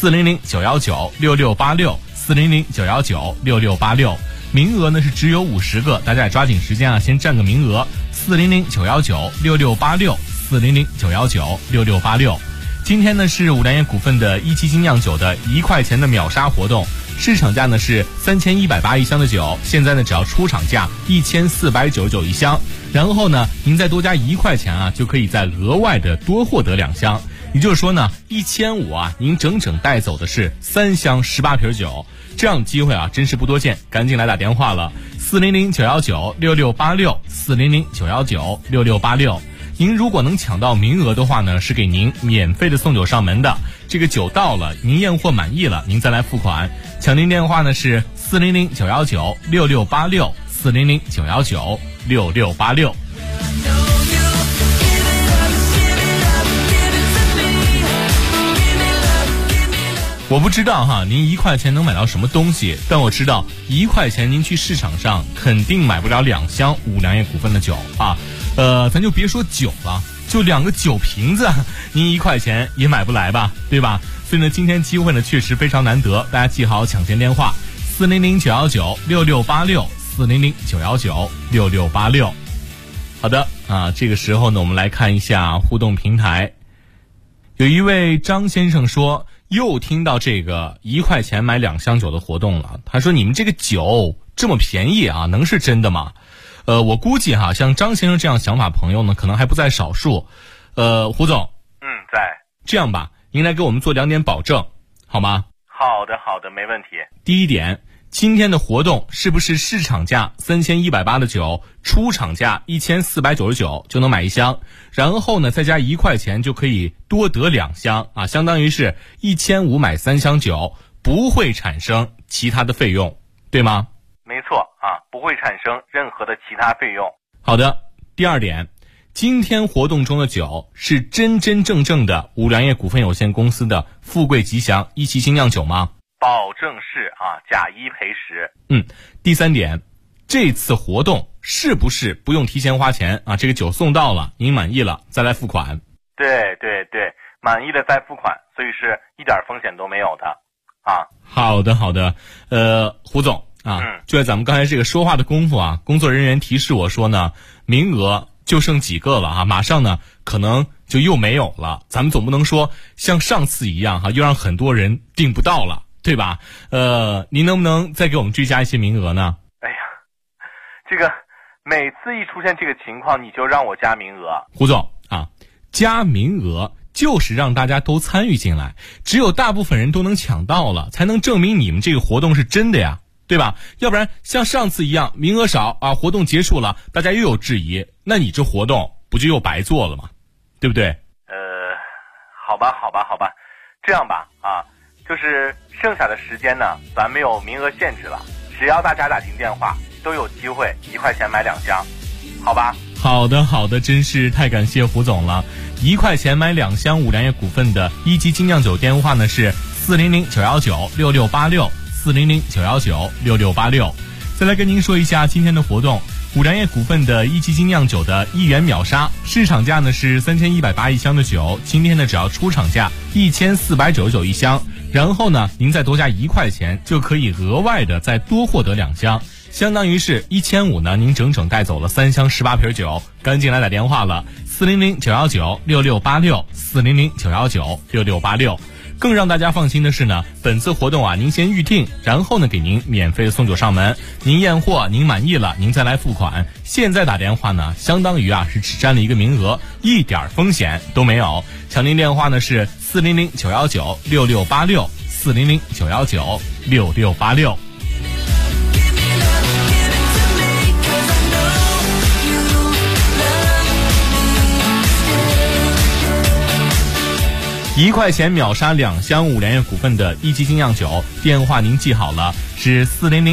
400-919-6686，400-919-6686。名额呢是只有50个，大家也抓紧时间先占个名额。400-919-6686，400-919-6686。今天呢是五粮液股份的1级精酿酒的1块钱的秒杀活动，市场价呢是3180一箱的酒，现在呢只要出厂价1499一箱，然后呢您再多加1块钱就可以再额外的多获得2箱， 也就是说呢，1500啊，您整整带走的是3箱18瓶酒，这样的机会啊，真是不多见，赶紧来打电话了，400-919-6686，400-919-6686。您如果能抢到名额的话呢，是给您免费的送酒上门的。这个酒到了，您验货满意了，您再来付款。抢您电话呢是400-919-6686，400-919-6686。我不知道哈，您1块钱能买到什么东西，但我知道1块钱您去市场上肯定买不了2箱五粮液股份的酒啊。咱就别说酒了，就2个酒瓶子，您1块钱也买不来吧，对吧？所以呢，今天机会呢确实非常难得，大家记好抢先电话：400-919-6686，400-919-6686。好的啊，这个时候呢，我们来看一下互动平台。有一位张先生说，又听到这个1块钱买2箱酒的活动了。他说：“你们这个酒这么便宜啊，能是真的吗？”我估计哈，像张先生这样想法朋友呢，可能还不在少数。胡总， 在。 这样吧，您来给我们做2点保证，好吗？ 好的，没问题。 第一点，今天的活动是不是市场价3180的酒，出厂价1499就能买1箱，然后呢再加1块钱就可以多得2箱啊，相当于是1500买3箱酒，不会产生其他的费用，对吗？ 没错啊，不会产生任何的其他费用。 好的，第二点，今天活动中的酒是真真正正的五粮液股份有限公司的富贵吉祥一期精酿酒吗？ 保证是啊，假一赔10。 第三点，这次活动是不是不用提前花钱啊？这个酒送到了，您满意了再来付款。 对，满意了再付款，所以是一点风险都没有的啊。 好的，胡总啊，就在咱们刚才这个说话的功夫啊，工作人员提示我说呢，名额就剩几个了啊，马上呢可能就又没有了。咱们总不能说像上次一样哈，又让很多人订不到了，对吧？您能不能再给我们追加一些名额呢？ 哎呀，这个每次一出现这个情况，你就让我加名额。 胡总啊，加名额就是让大家都参与进来，只有大部分人都能抢到了，才能证明你们这个活动是真的呀，对吧？要不然像上次一样名额少啊，活动结束了大家又有质疑，那你这活动不就又白做了吗？对不对？ 好吧，这样吧啊，就是剩下的时间呢，咱没有名额限制了，只要大家打进电话都有机会1块钱买2箱，好吧？ 好的，真是太感谢胡总了。1块钱买2箱五粮液股份的一级精酿酒电话呢是400-919-6686，400-919-6686。再来跟您说一下今天的活动，五粮液股份的一级精酿酒的1元秒杀，市场价呢是31801箱的酒，今天呢只要出厂价14991箱，然后呢您再多加1块钱就可以额外的再多获得2箱，相当于是1500呢，您整整带走了3箱18瓶酒，赶紧来打电话了，400-919-6686，400-919-6686。更让大家放心的是呢，本次活动啊，您先预定，然后呢给您免费的送酒上门，您验货您满意了，您再来付款。现在打电话呢，相当于啊是只占了一个名额，一点风险都没有。抢您电话呢是400-919-6686，400-919-6686。1块钱秒杀2箱五粮液股份的一级精酿酒，电话您记好了，是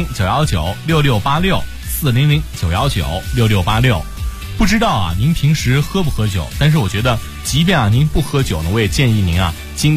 400-919-6686，400-919-6686。不知道啊，您平时喝不喝酒？但是我觉得，即便啊您不喝酒呢，我也建议您啊，今